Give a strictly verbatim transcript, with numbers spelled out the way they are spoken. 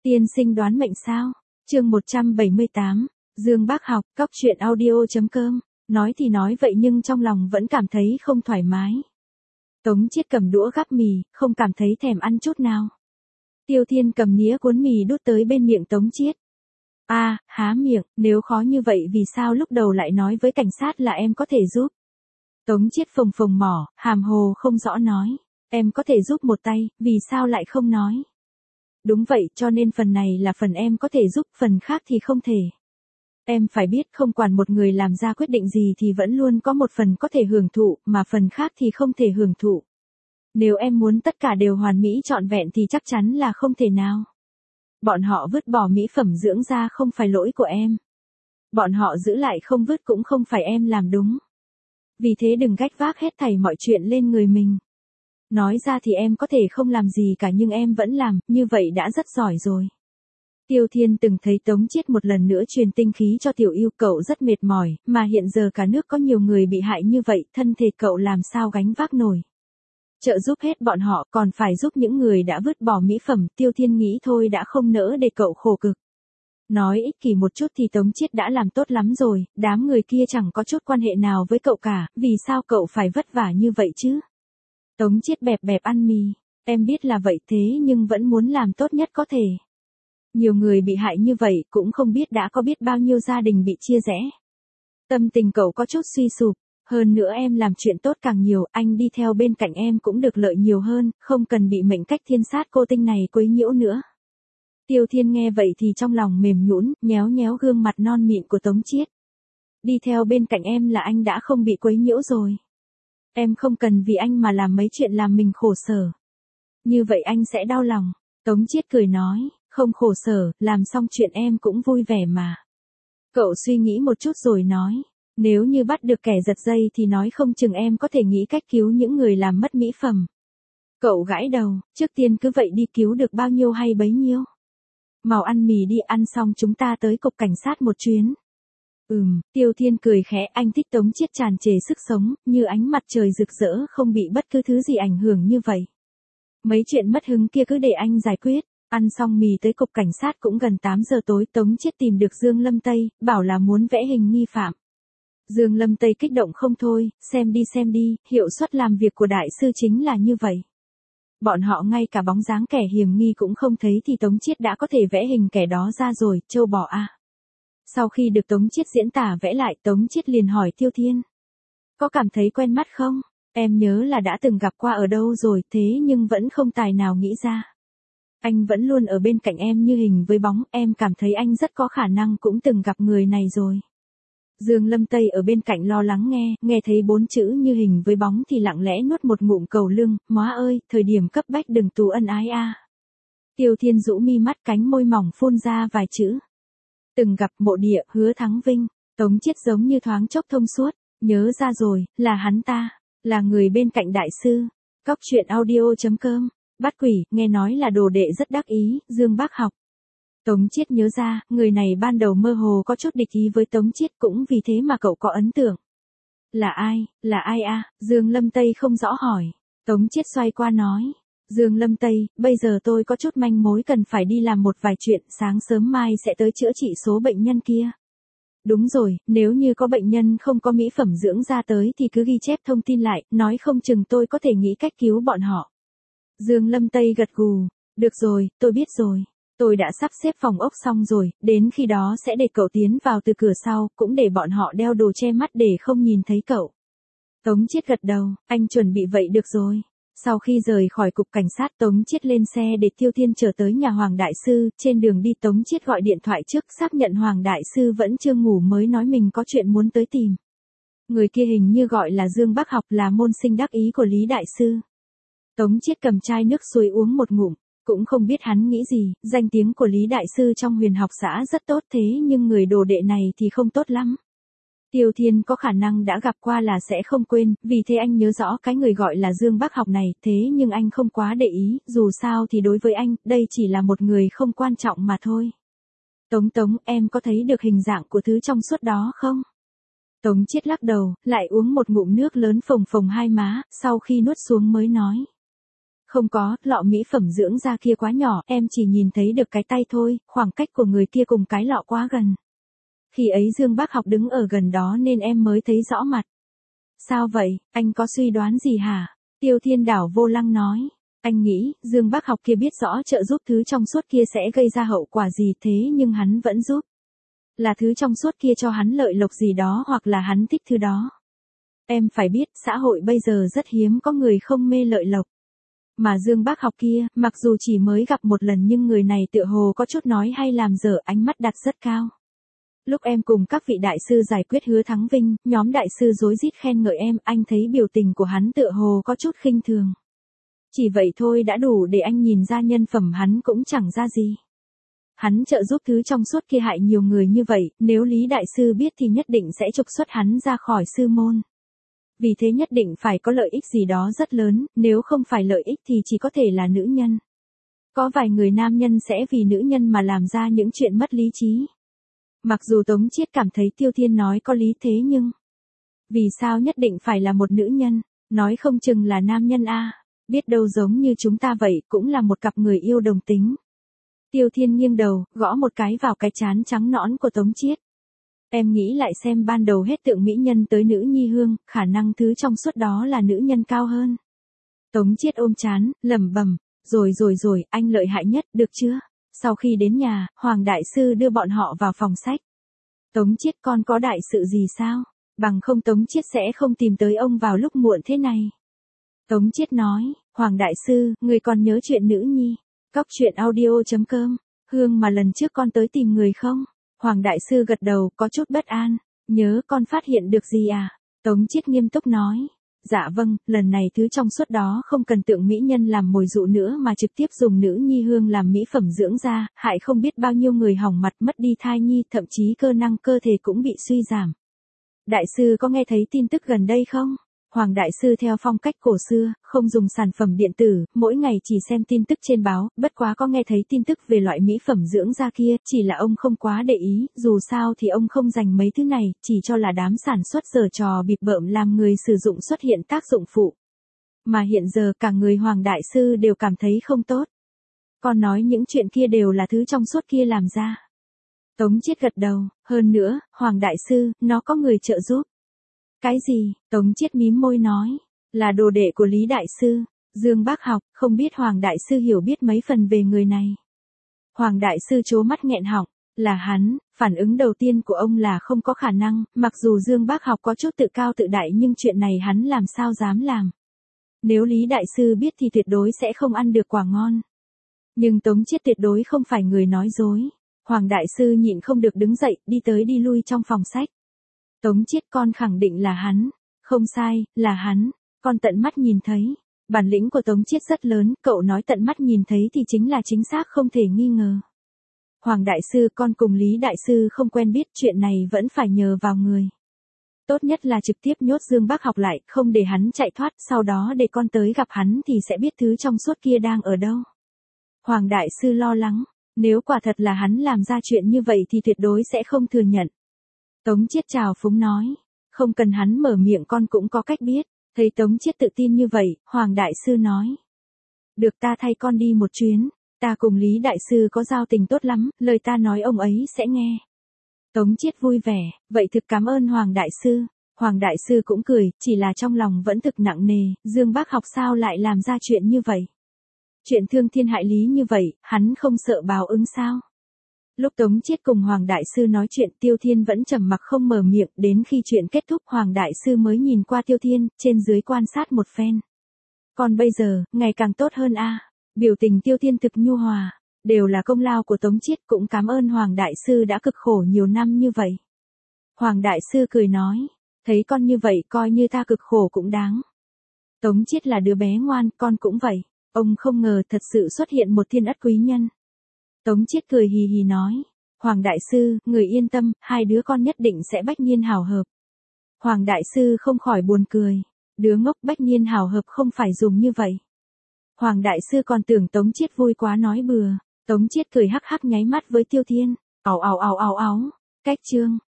Tiên sinh đoán mệnh sao? Chương một trăm bảy mươi tám, Dương Bác Học, cóc truyện audio.com. Nói thì nói vậy nhưng trong lòng vẫn cảm thấy không thoải mái. Tống Chiết cầm đũa gắp mì, không cảm thấy thèm ăn chút nào. Tiêu Thiên cầm nĩa cuốn mì đút tới bên miệng Tống Chiết. A, à, há miệng, nếu khó như vậy vì sao lúc đầu lại nói với cảnh sát là em có thể giúp? Tống Chiết phồng phồng mỏ, hàm hồ không rõ nói. Em có thể giúp một tay, vì sao lại không nói? Đúng vậy, cho nên phần này là phần em có thể giúp, phần khác thì không thể. Em phải biết không quản một người làm ra quyết định gì thì vẫn luôn có một phần có thể hưởng thụ, mà phần khác thì không thể hưởng thụ. Nếu em muốn tất cả đều hoàn mỹ trọn vẹn thì chắc chắn là không thể nào. Bọn họ vứt bỏ mỹ phẩm dưỡng da không phải lỗi của em. Bọn họ giữ lại không vứt cũng không phải em làm đúng. Vì thế đừng gách vác hết thảy mọi chuyện lên người mình. Nói ra thì em có thể không làm gì cả nhưng em vẫn làm, như vậy đã rất giỏi rồi. Tiêu Thiên từng thấy Tống Chiết một lần nữa truyền tinh khí cho Tiểu Yêu, cậu rất mệt mỏi, mà hiện giờ cả nước có nhiều người bị hại như vậy, thân thể cậu làm sao gánh vác nổi. Trợ giúp hết bọn họ còn phải giúp những người đã vứt bỏ mỹ phẩm, Tiêu Thiên nghĩ thôi đã không nỡ để cậu khổ cực. Nói ích kỷ một chút thì Tống Chiết đã làm tốt lắm rồi, đám người kia chẳng có chút quan hệ nào với cậu cả, vì sao cậu phải vất vả như vậy chứ? Tống Chiết bẹp bẹp ăn mì, em biết là vậy thế nhưng vẫn muốn làm tốt nhất có thể. Nhiều người bị hại như vậy cũng không biết đã có biết bao nhiêu gia đình bị chia rẽ. Tâm tình cậu có chút suy sụp, hơn nữa em làm chuyện tốt càng nhiều, anh đi theo bên cạnh em cũng được lợi nhiều hơn, không cần bị mệnh cách thiên sát cô tinh này quấy nhiễu nữa. Tiêu Thiên nghe vậy thì trong lòng mềm nhũn, nhéo nhéo gương mặt non mịn của Tống Chiết. Đi theo bên cạnh em là anh đã không bị quấy nhiễu rồi. Em không cần vì anh mà làm mấy chuyện làm mình khổ sở. Như vậy anh sẽ đau lòng. Tống Chiết cười nói, không khổ sở, làm xong chuyện em cũng vui vẻ mà. Cậu suy nghĩ một chút rồi nói, nếu như bắt được kẻ giật dây thì nói không chừng em có thể nghĩ cách cứu những người làm mất mỹ phẩm. Cậu gãi đầu, trước tiên cứ vậy đi, cứu được bao nhiêu hay bấy nhiêu. Mau ăn mì đi, ăn xong chúng ta tới cục cảnh sát một chuyến. Ừm, Tiêu Thiên cười khẽ, anh thích Tống Chiết tràn trề sức sống, như ánh mặt trời rực rỡ không bị bất cứ thứ gì ảnh hưởng như vậy. Mấy chuyện mất hứng kia cứ để anh giải quyết. Ăn xong mì tới cục cảnh sát cũng gần tám giờ tối, Tống Chiết tìm được Dương Lâm Tây, bảo là muốn vẽ hình nghi phạm. Dương Lâm Tây kích động không thôi, xem đi xem đi, hiệu suất làm việc của đại sư chính là như vậy. Bọn họ ngay cả bóng dáng kẻ hiểm nghi cũng không thấy thì Tống Chiết đã có thể vẽ hình kẻ đó ra rồi, trâu bò a. À. Sau khi được Tống Chiết diễn tả vẽ lại, Tống Chiết liền hỏi Tiêu Thiên. Có cảm thấy quen mắt không? Em nhớ là đã từng gặp qua ở đâu rồi, thế nhưng vẫn không tài nào nghĩ ra. Anh vẫn luôn ở bên cạnh em như hình với bóng, em cảm thấy anh rất có khả năng cũng từng gặp người này rồi. Dương Lâm Tây ở bên cạnh lo lắng nghe, nghe thấy bốn chữ như hình với bóng thì lặng lẽ nuốt một ngụm cầu lưng, móa ơi, thời điểm cấp bách đừng tù ân ái a. À. Tiêu Thiên rũ mi mắt, cánh môi mỏng phun ra vài chữ. Từng gặp Mộ Địa, Hứa Thắng Vinh. Tống Chiết giống như thoáng chốc thông suốt, nhớ ra rồi, là hắn ta, là người bên cạnh đại sư. Cóc truyện audio.com. Bắt quỷ, nghe nói là đồ đệ rất đắc ý, Dương Bác Học. Tống Chiết nhớ ra, người này ban đầu mơ hồ có chút địch ý với Tống Chiết, cũng vì thế mà cậu có ấn tượng. Là ai, là ai a? À? Dương Lâm Tây không rõ hỏi. Tống Chiết xoay qua nói. Dương Lâm Tây, bây giờ tôi có chút manh mối cần phải đi làm một vài chuyện, sáng sớm mai sẽ tới chữa trị số bệnh nhân kia. Đúng rồi, nếu như có bệnh nhân không có mỹ phẩm dưỡng da tới thì cứ ghi chép thông tin lại, nói không chừng tôi có thể nghĩ cách cứu bọn họ. Dương Lâm Tây gật gù, được rồi, tôi biết rồi. Tôi đã sắp xếp phòng ốc xong rồi, đến khi đó sẽ để cậu tiến vào từ cửa sau, cũng để bọn họ đeo đồ che mắt để không nhìn thấy cậu. Tống Chiết gật đầu, anh chuẩn bị vậy được rồi. Sau khi rời khỏi cục cảnh sát, Tống Chiết lên xe để Tiêu Thiên trở tới nhà Hoàng Đại Sư, trên đường đi Tống Chiết gọi điện thoại trước xác nhận Hoàng Đại Sư vẫn chưa ngủ mới nói mình có chuyện muốn tới tìm. Người kia hình như gọi là Dương Bác Học, là môn sinh đắc ý của Lý Đại Sư. Tống Chiết cầm chai nước suối uống một ngụm, cũng không biết hắn nghĩ gì, danh tiếng của Lý Đại Sư trong huyền học xã rất tốt thế nhưng người đồ đệ này thì không tốt lắm. Tiêu Thiên có khả năng đã gặp qua là sẽ không quên, vì thế anh nhớ rõ cái người gọi là Dương Bác Học này, thế nhưng anh không quá để ý, dù sao thì đối với anh, đây chỉ là một người không quan trọng mà thôi. Tống Tống, em có thấy được hình dạng của thứ trong suốt đó không? Tống Chiết lắc đầu, lại uống một ngụm nước lớn phồng phồng hai má, sau khi nuốt xuống mới nói. Không có, lọ mỹ phẩm dưỡng da kia quá nhỏ, em chỉ nhìn thấy được cái tay thôi, khoảng cách của người kia cùng cái lọ quá gần. Khi ấy Dương Bác Học đứng ở gần đó nên em mới thấy rõ mặt. Sao vậy, anh có suy đoán gì hả? Tiêu Thiên đảo vô lăng nói. Anh nghĩ, Dương Bác Học kia biết rõ trợ giúp thứ trong suốt kia sẽ gây ra hậu quả gì thế nhưng hắn vẫn giúp. Là thứ trong suốt kia cho hắn lợi lộc gì đó hoặc là hắn thích thứ đó. Em phải biết, xã hội bây giờ rất hiếm có người không mê lợi lộc. Mà Dương Bác Học kia, mặc dù chỉ mới gặp một lần nhưng người này tựa hồ có chút nói hay làm dở, ánh mắt đặt rất cao. Lúc em cùng các vị đại sư giải quyết Hứa Thắng Vinh, nhóm đại sư rối rít khen ngợi em, anh thấy biểu tình của hắn tựa hồ có chút khinh thường. Chỉ vậy thôi đã đủ để anh nhìn ra nhân phẩm hắn cũng chẳng ra gì. Hắn trợ giúp thứ trong suốt kia hại nhiều người như vậy, nếu Lý Đại Sư biết thì nhất định sẽ trục xuất hắn ra khỏi sư môn. Vì thế nhất định phải có lợi ích gì đó rất lớn, nếu không phải lợi ích thì chỉ có thể là nữ nhân. Có vài người nam nhân sẽ vì nữ nhân mà làm ra những chuyện mất lý trí. Mặc dù Tống Chiết cảm thấy Tiêu Thiên nói có lý thế nhưng... Vì sao nhất định phải là một nữ nhân, nói không chừng là nam nhân a, biết đâu giống như chúng ta vậy cũng là một cặp người yêu đồng tính. Tiêu Thiên nghiêng đầu, gõ một cái vào cái trán trắng nõn của Tống Chiết. Em nghĩ lại xem ban đầu hết tượng mỹ nhân tới nữ nhi hương, khả năng thứ trong suốt đó là nữ nhân cao hơn. Tống Chiết ôm trán, lẩm bẩm, rồi rồi rồi, anh lợi hại nhất, được chưa? Sau khi đến nhà, Hoàng Đại Sư đưa bọn họ vào phòng sách. Tống Chiết con có đại sự gì sao? Bằng không Tống Chiết sẽ không tìm tới ông vào lúc muộn thế này. Tống Chiết nói, Hoàng Đại Sư, người còn nhớ chuyện nữ nhi. Cóc truyện audio chấm com, Hương mà lần trước con tới tìm người không? Hoàng Đại Sư gật đầu, có chút bất an. Nhớ con phát hiện được gì à? Tống Chiết nghiêm túc nói. Dạ vâng, lần này thứ trong suốt đó không cần tượng mỹ nhân làm mồi dụ nữa mà trực tiếp dùng nữ nhi hương làm mỹ phẩm dưỡng da, hại không biết bao nhiêu người hỏng mặt mất đi thai nhi, thậm chí cơ năng cơ thể cũng bị suy giảm. Đại sư có nghe thấy tin tức gần đây không? Hoàng Đại Sư theo phong cách cổ xưa, không dùng sản phẩm điện tử, mỗi ngày chỉ xem tin tức trên báo, bất quá có nghe thấy tin tức về loại mỹ phẩm dưỡng da kia, chỉ là ông không quá để ý, dù sao thì ông không dành mấy thứ này, chỉ cho là đám sản xuất giở trò bịp bợm làm người sử dụng xuất hiện tác dụng phụ. Mà hiện giờ cả người Hoàng Đại Sư đều cảm thấy không tốt. Còn nói những chuyện kia đều là thứ trong suốt kia làm ra. Tống Chiết gật đầu, hơn nữa, Hoàng Đại Sư, nó có người trợ giúp. Cái gì? Tống Chiết mím môi nói, là đồ đệ của Lý Đại Sư, Dương Bác Học, không biết Hoàng Đại Sư hiểu biết mấy phần về người này. Hoàng Đại Sư trố mắt nghẹn họng, là hắn, phản ứng đầu tiên của ông là không có khả năng, mặc dù Dương Bác Học có chút tự cao tự đại nhưng chuyện này hắn làm sao dám làm. Nếu Lý Đại Sư biết thì tuyệt đối sẽ không ăn được quả ngon. Nhưng Tống Chiết tuyệt đối không phải người nói dối. Hoàng Đại Sư nhịn không được đứng dậy, đi tới đi lui trong phòng sách. Tống Chiết con khẳng định là hắn. Không sai, là hắn. Con tận mắt nhìn thấy. Bản lĩnh của Tống Chiết rất lớn, cậu nói tận mắt nhìn thấy thì chính là chính xác không thể nghi ngờ. Hoàng Đại Sư con cùng Lý Đại Sư không quen biết chuyện này vẫn phải nhờ vào người. Tốt nhất là trực tiếp nhốt Dương Bác Học lại, không để hắn chạy thoát, sau đó để con tới gặp hắn thì sẽ biết thứ trong suốt kia đang ở đâu. Hoàng Đại Sư lo lắng, nếu quả thật là hắn làm ra chuyện như vậy thì tuyệt đối sẽ không thừa nhận. Tống Chiết trào phúng nói, không cần hắn mở miệng con cũng có cách biết. Thấy Tống Chiết tự tin như vậy, Hoàng Đại Sư nói. Được ta thay con đi một chuyến, ta cùng Lý Đại Sư có giao tình tốt lắm, lời ta nói ông ấy sẽ nghe. Tống Chiết vui vẻ, vậy thực cảm ơn Hoàng Đại Sư. Hoàng Đại Sư cũng cười, chỉ là trong lòng vẫn thực nặng nề, Dương Bác Học sao lại làm ra chuyện như vậy. Chuyện thương thiên hại lý như vậy, hắn không sợ báo ứng sao? Lúc Tống Chiết cùng Hoàng Đại Sư nói chuyện, Tiêu Thiên vẫn trầm mặc không mở miệng, đến khi chuyện kết thúc Hoàng Đại Sư mới nhìn qua Tiêu Thiên, trên dưới quan sát một phen. Còn bây giờ, ngày càng tốt hơn a. Biểu tình Tiêu Thiên thực nhu hòa, đều là công lao của Tống Chiết, cũng cảm ơn Hoàng Đại Sư đã cực khổ nhiều năm như vậy. Hoàng Đại Sư cười nói, thấy con như vậy coi như ta cực khổ cũng đáng. Tống Chiết là đứa bé ngoan, con cũng vậy. Ông không ngờ thật sự xuất hiện một thiên ất quý nhân. Tống Chiết cười hì hì nói, Hoàng Đại Sư, người yên tâm, hai đứa con nhất định sẽ bách niên hảo hợp. Hoàng Đại Sư không khỏi buồn cười, đứa ngốc bách niên hảo hợp không phải dùng như vậy. Hoàng Đại Sư còn tưởng Tống Chiết vui quá nói bừa, Tống Chiết cười hắc hắc nháy mắt với Tiêu Thiên, ào ào ào ào ào, cách chương.